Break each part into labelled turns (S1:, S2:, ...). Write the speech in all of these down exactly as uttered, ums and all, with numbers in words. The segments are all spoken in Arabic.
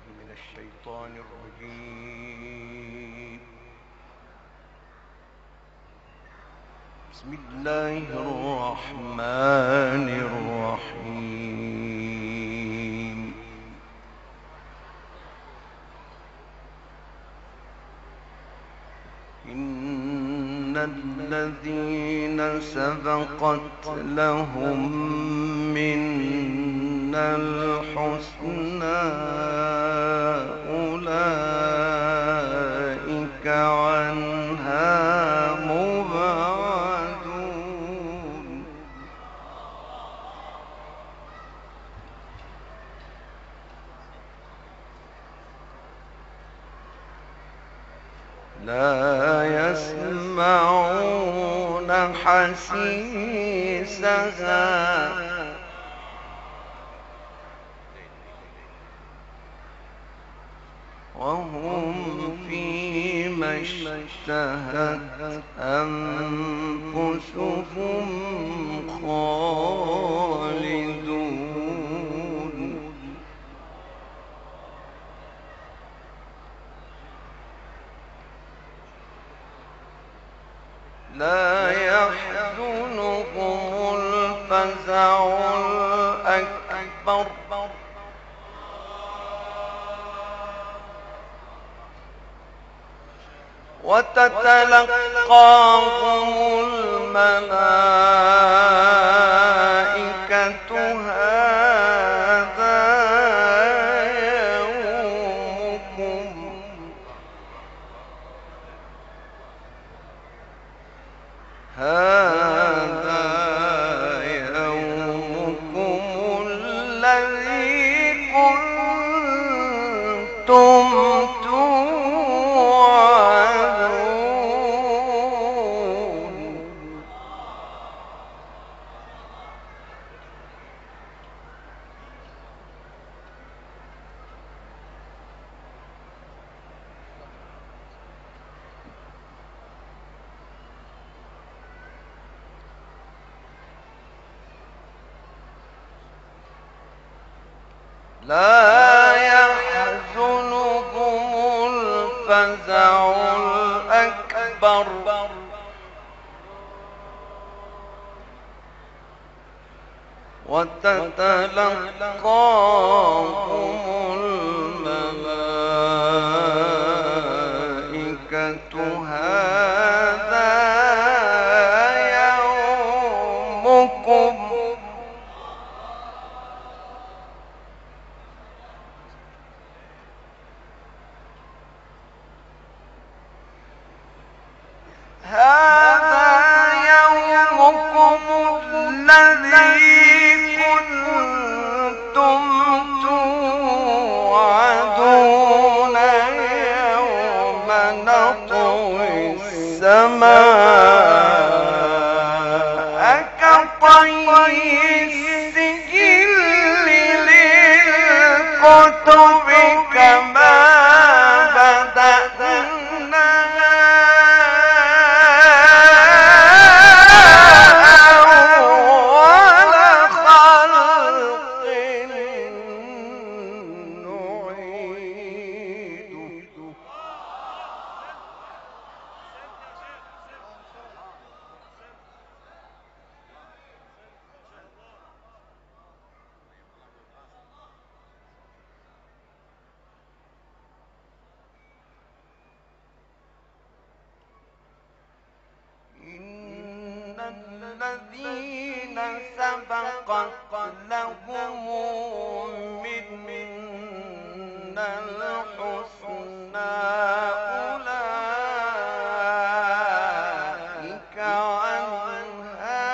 S1: من الشيطان الرجيم. بسم الله الرحمن الرحيم. إن الذين سبقت لهم منا الحسنى أولئك عنها مبعدون. لا يسمعون حسيسها وهم فيما اشتهت أنفسهم خالدون. لا يحزنهم الفزع الأكبر وتتلقاهم الملائكة هذا يومكم هذا يومكم الذي كنتم لا يحزنهم الفزع الأكبر وتتلقاهم الملائكة هذا يومكم هذا يومكم الذي كنتم توعدون يوم نطوي السماء كطي السجل للكتب كما بدأنا الذين سبقت لهم منا الحسنى أولئك عنها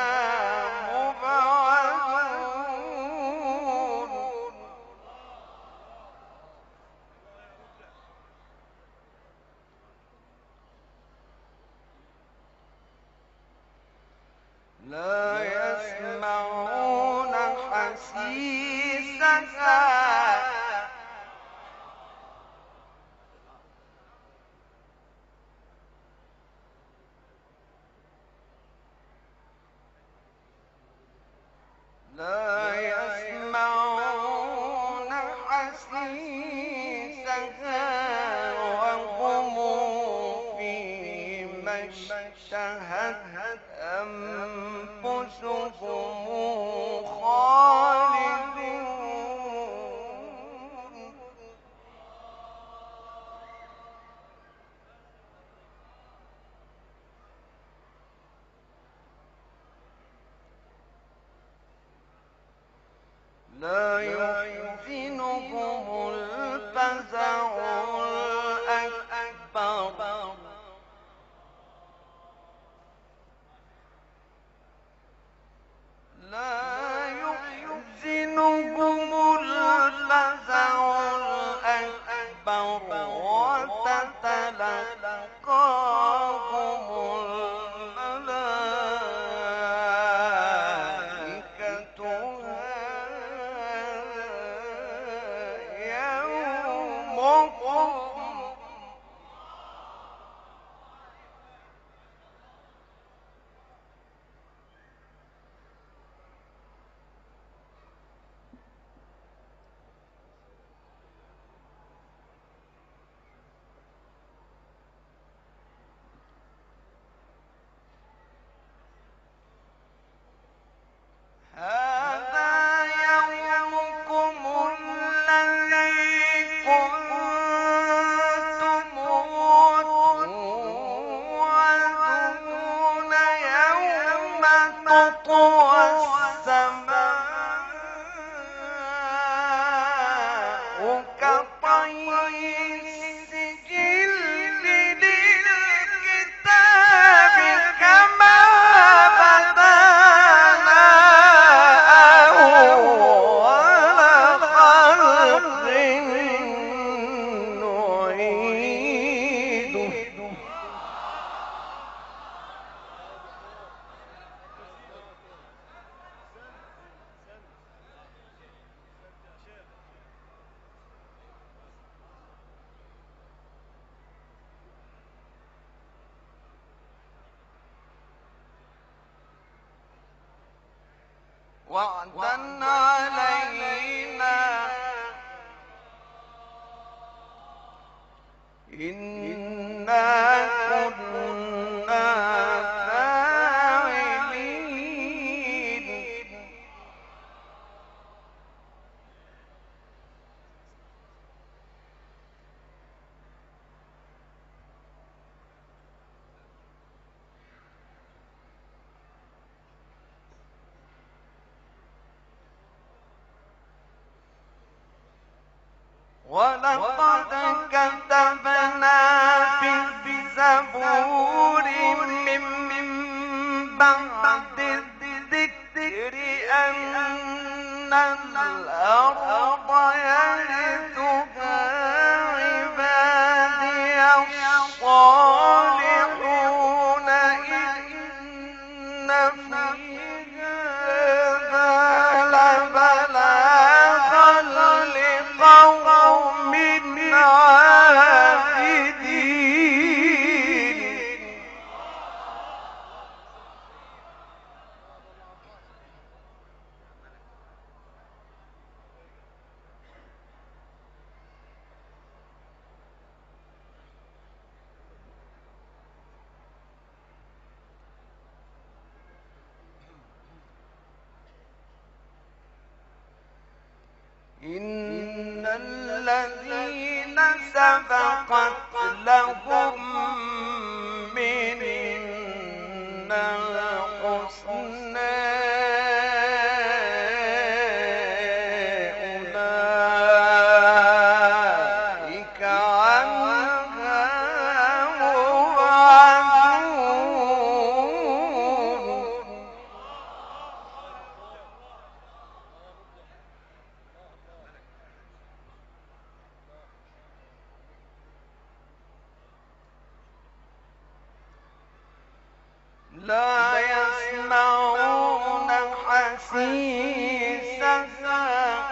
S1: مبعدون. لا يسمعون حسيسها لا يسمعون حسيسها وهم فيما اشتهت أنفسهم خالدون. لا يحزنهم الفزع الأكبر لا يحزنهم الفزع الأكبر وتتلقاهم الملائكة هذا يومكم هذا يومكم الذي كنتم توعدون يوم تطوى السماء كطي السجل للكتاب كما بدأنا أول خلق نعيده. وعدا علينا إنا كنا فاعلين. ولقد كتبنا في الزبور من بعد الذكر أن الأرض يرثها عبادي الصالحون إن في هذا لبلاغا لقوم عابدين. إن الذين سبقت لهم منا الحسنى أولئك عنها مبعدون. لا يسمعون حسيسها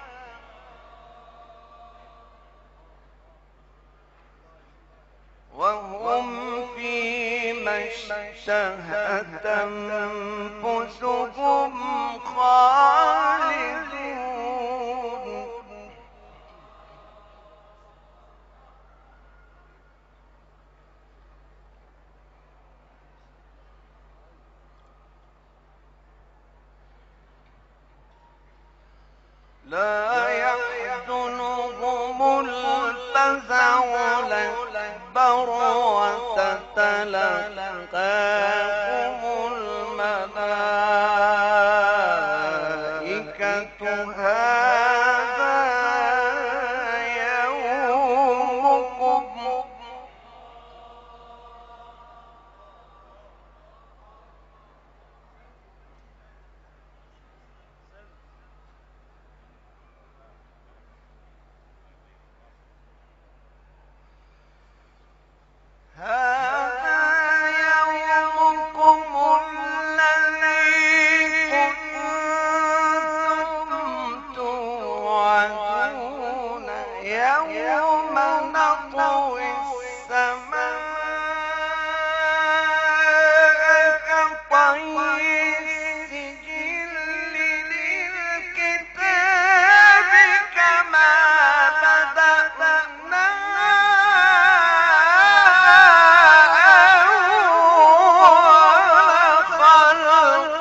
S1: وهم فيما اشتهت أنفسهم خالدون. لا يحزنهم الفزع الأكبر وتتلقاهم الملائكة هذا يومكم هذا يومكم الذي كنتم توعدون يوم نطوي السماء كطي السجل للكتاب كما بدأنا أول خلق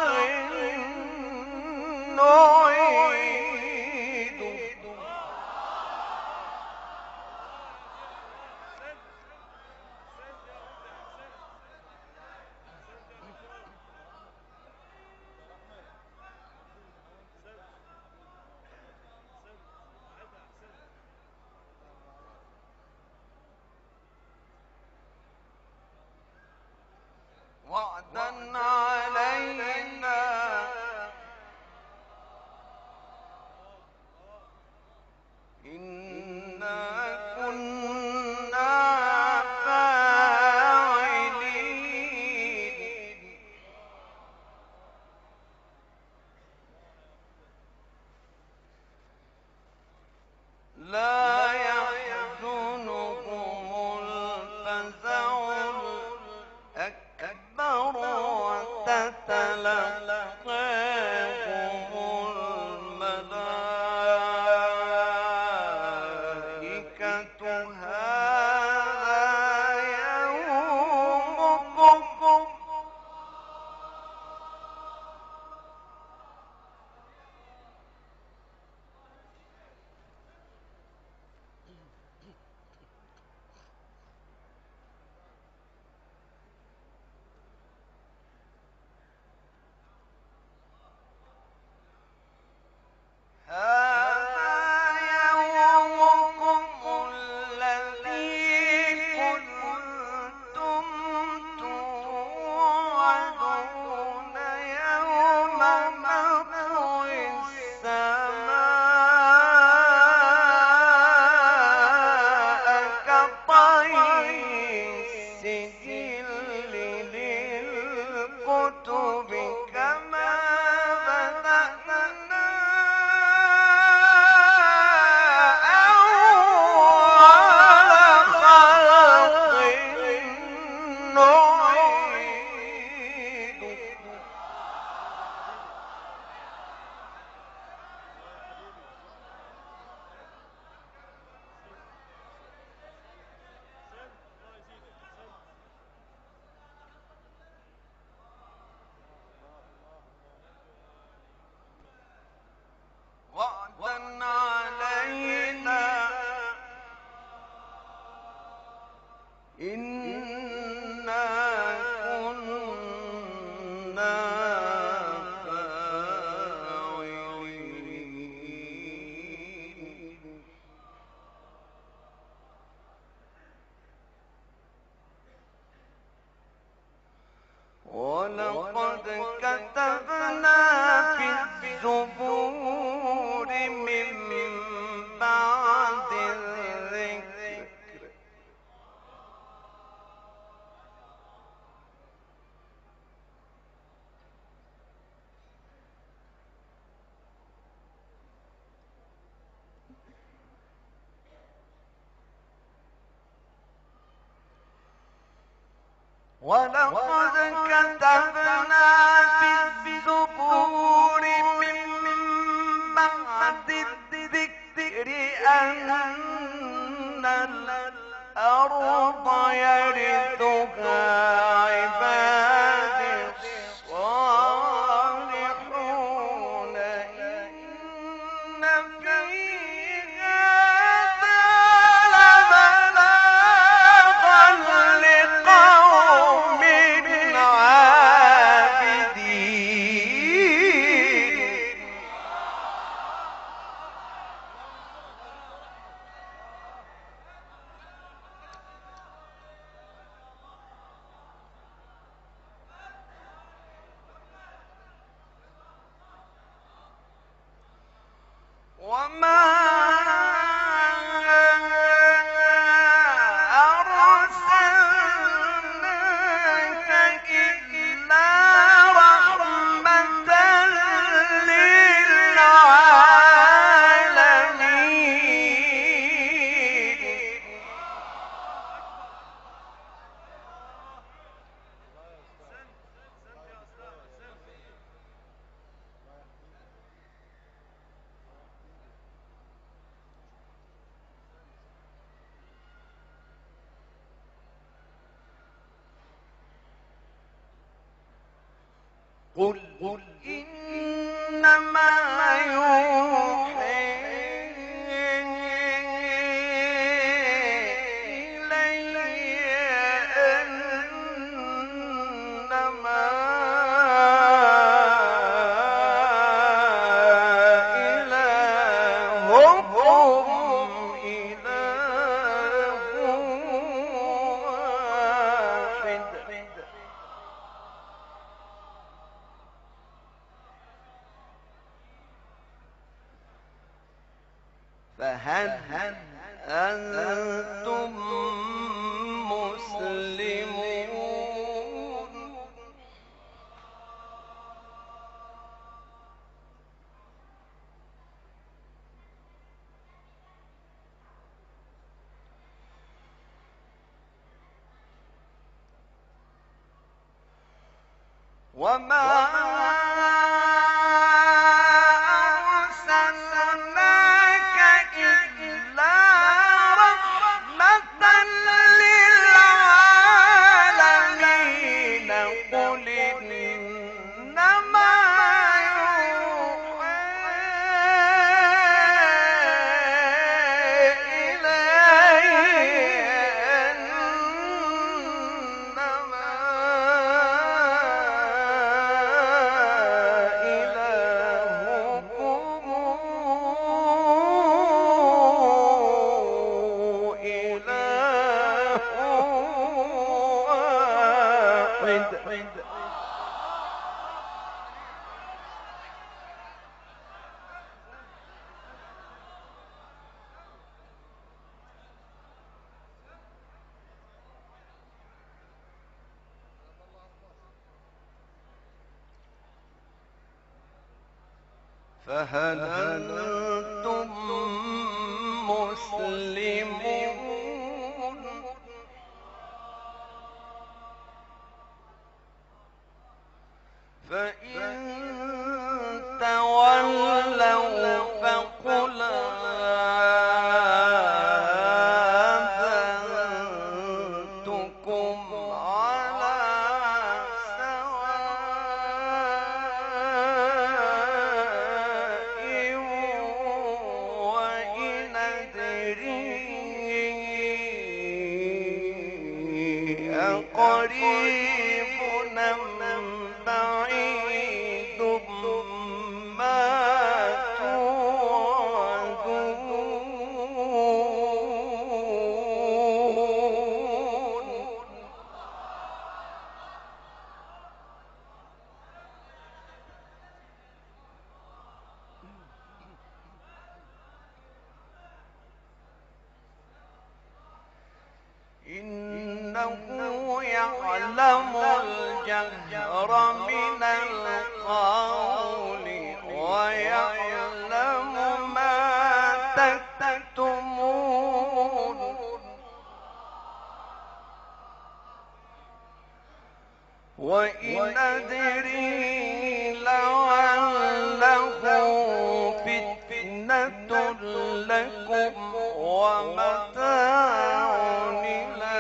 S1: نعيد وعدا علينا إنا كنا فاعلين لا يحزنهم الفزع الأكبر وتتلقاهم الملائكة هذا يومكم هذا يومكم الذي كنتم توعدون يوم نطوي السماء كطي السجل للكتب كما بدأنا أول خلق نعيد وعدا علينا إنا كنا فاعلين ولقد كتبنا في الزبور من بعد الذكر ولقد كتبنا في الزبور من بعد الذكر أن الأرض يرثها عبادي الصالحون إن في قل إنما يوحي فهل أنتم مسلمون؟ وما فهل أنتم مسلمون؟ فإن تولوا فقل آذنتكم على سواء وإن أدري أقريب أم بعيد ما توعدون. إنه يعلم الجهر من القول ويعلم ما تكتمون. وإن أدري لعله فتنة لكم ومتاع إلى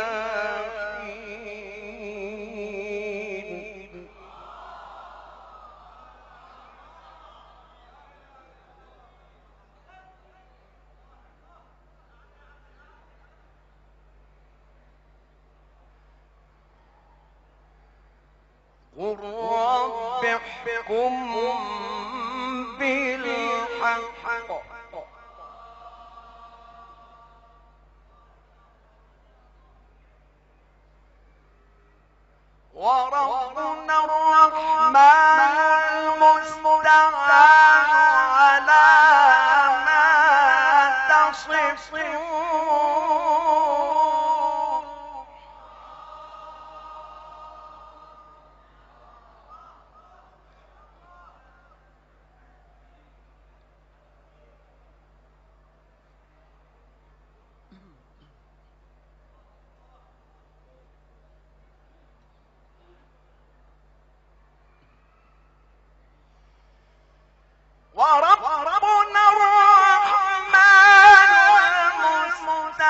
S1: حين. قل رب احكم بالحق وربنا الرحمن المستعان على ما تصفون. وربنا الرحمن المستعان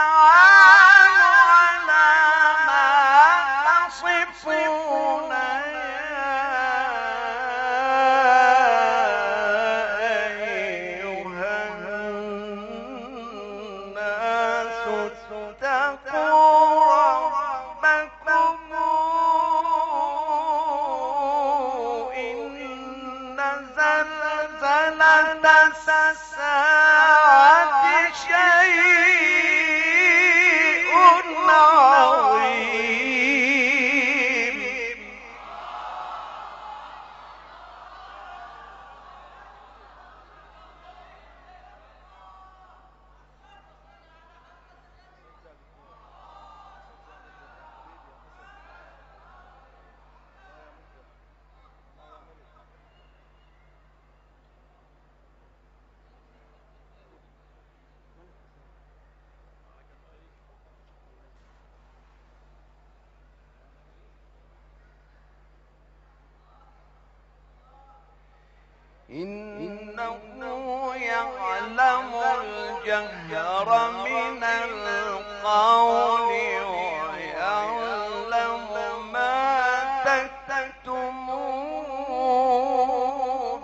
S1: إنه يعلم الجهر من القول ويعلم ما تكتمون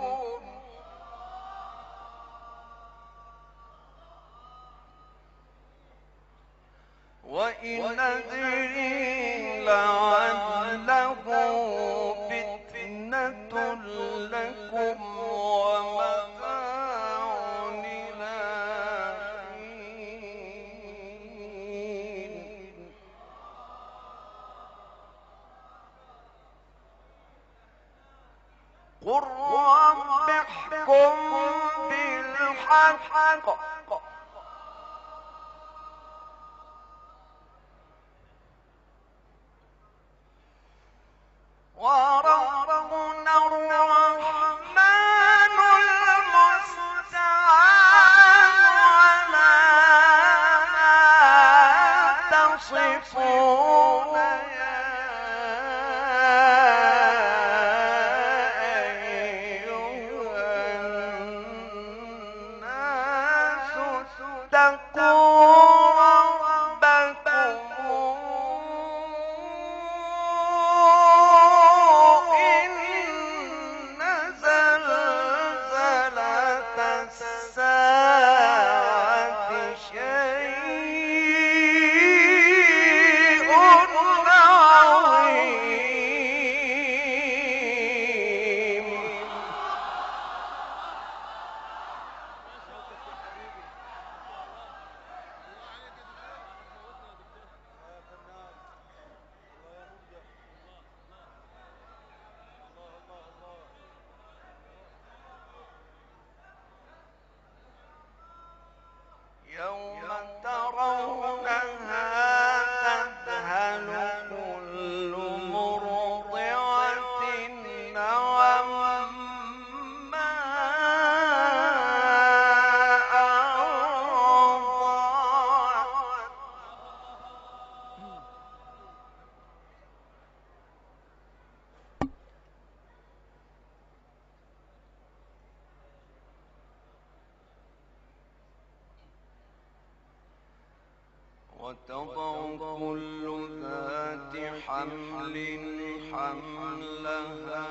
S1: وإن أدري لعله فتنة لكم ومتاع إلى حين قل رب احكم بالحق وربنا الرحمن المستعان على ما تصفون يا أيها الناس اتقوا يوم ترونها تذهل كل مرضعة عما أرضعت وتضع كل ذات حمل حملها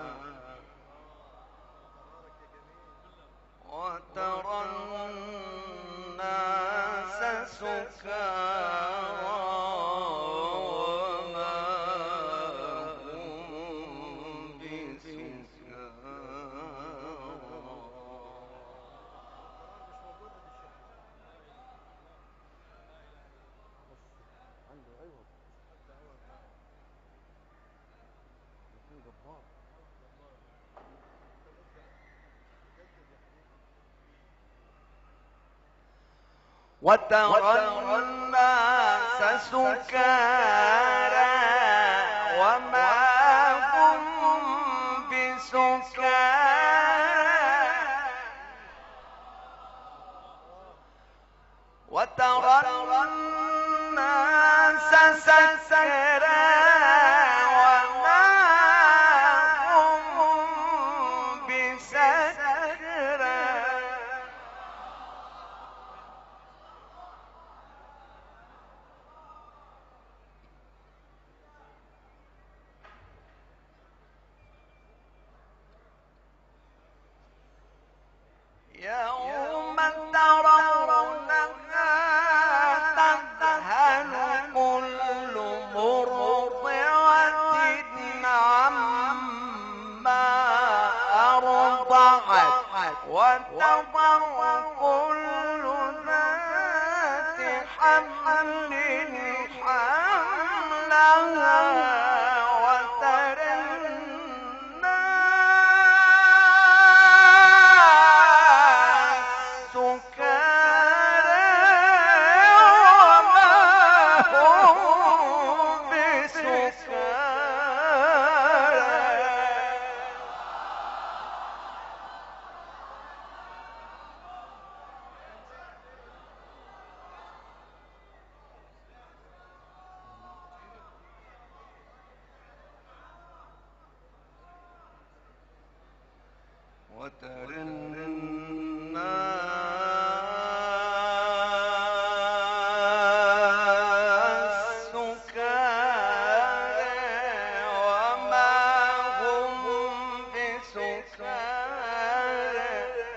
S1: وترى الناس سكارى وما هم بسكارى وترى الناس سكارى وما هم بسكارى وترى الناس سكارى وما هم بسكارى يوم ترونها حمل حملها وترى الناس سكارى وما هم بسكارى وترى الناس سكارى وما هم بسكارى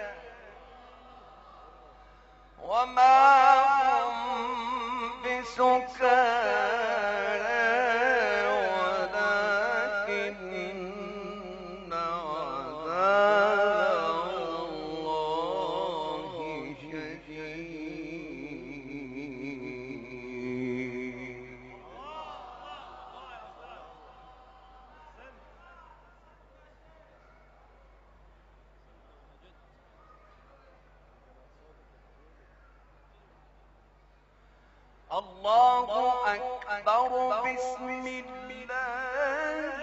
S1: وما هم بسكارى ولكن عذاب الله شديد. الله أكبر. بسم الله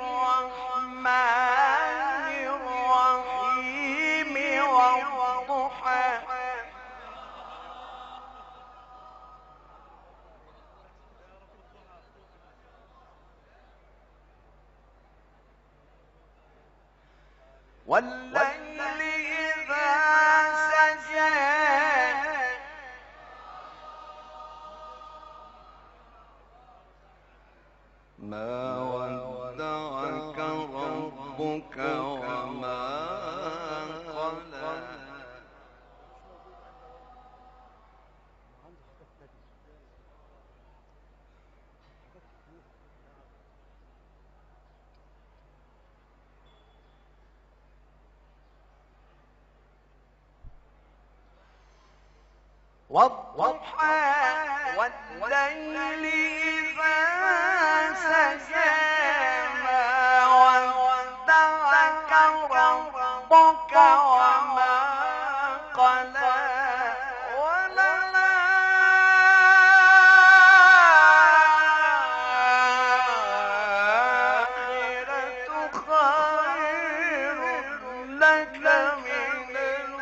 S1: الرحمن الرحيم والضحى والليل إذا سجى ما ودعك ربك وما قلى والضحى والليل إذا سجى ما ودعك ربك وما قلى وللآخرة خير لك من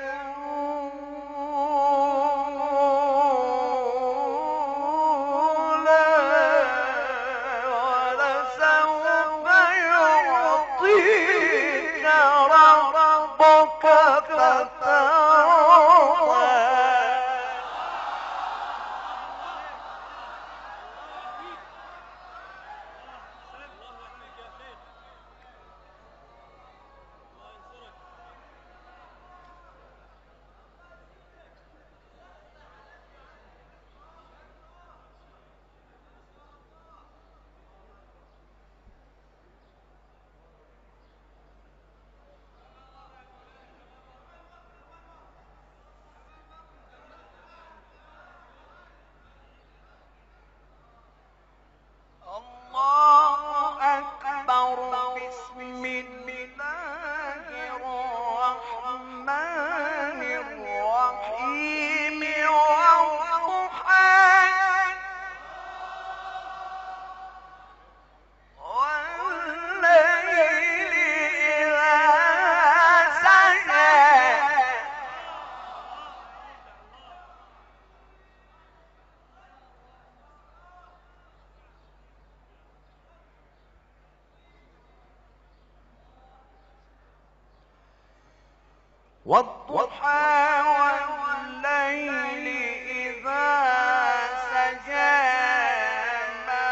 S1: والضحى والليل إذا سجى ما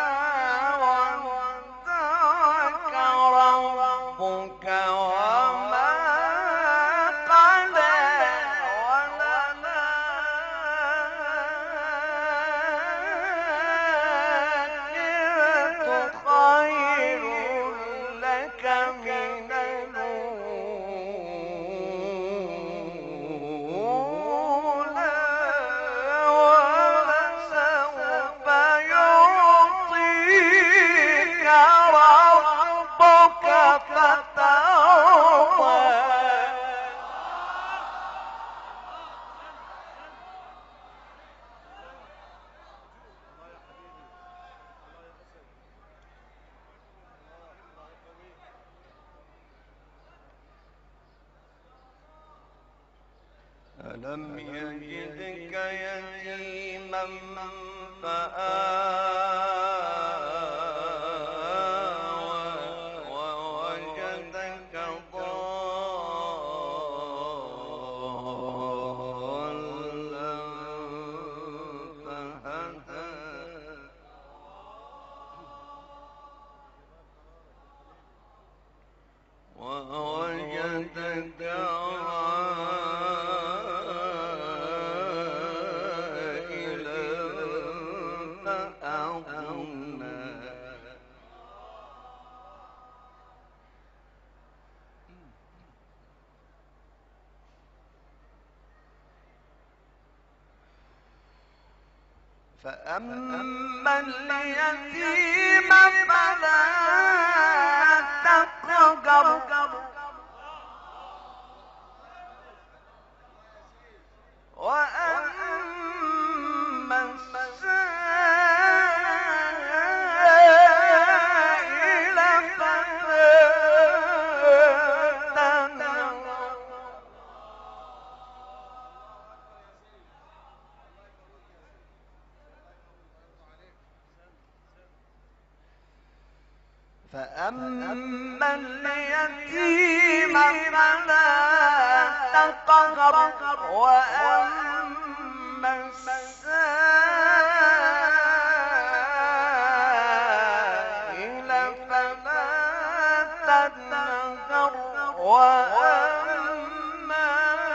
S1: ودعك ربك وما قلى وللآخرة خير لك من الأولى ألم يجدك يتيما فآوى ووجدك ضالا فهدى ووجدك فأما اليتيم فلا تقهر وأما السائل فلا تنهر فأما اليتيم فلا تقهر وأما السائل فلا تنهر وأما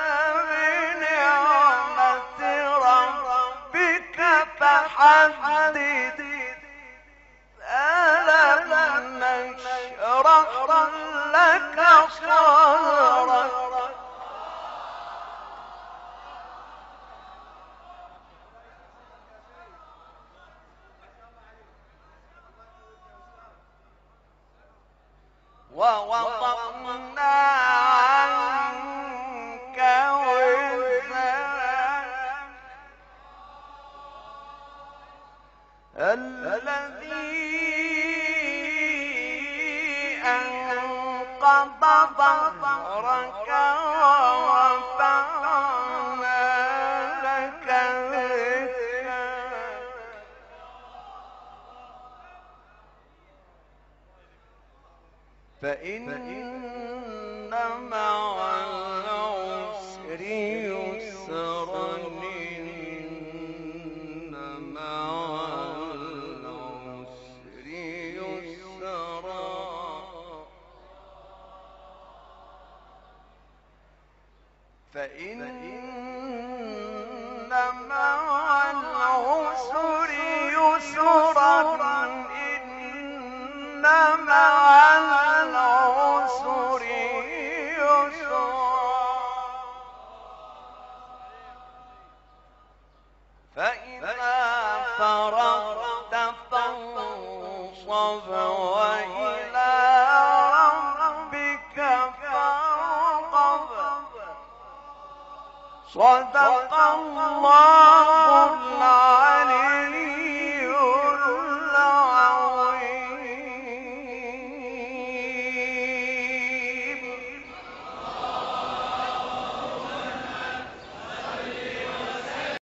S1: بنعمة ربك فحدث ألم نشرح لك صدرك ووضعنا عنك وزرك الذي أنقض ظهرك ورفعنا لك ذكرك فإن مع العسر يسرا إن مع العسر يسرا فإن مع العسر يسرا إن مع العسر يسرا فإذا فرغت فانصب وإلى ربك فارغب صدق الله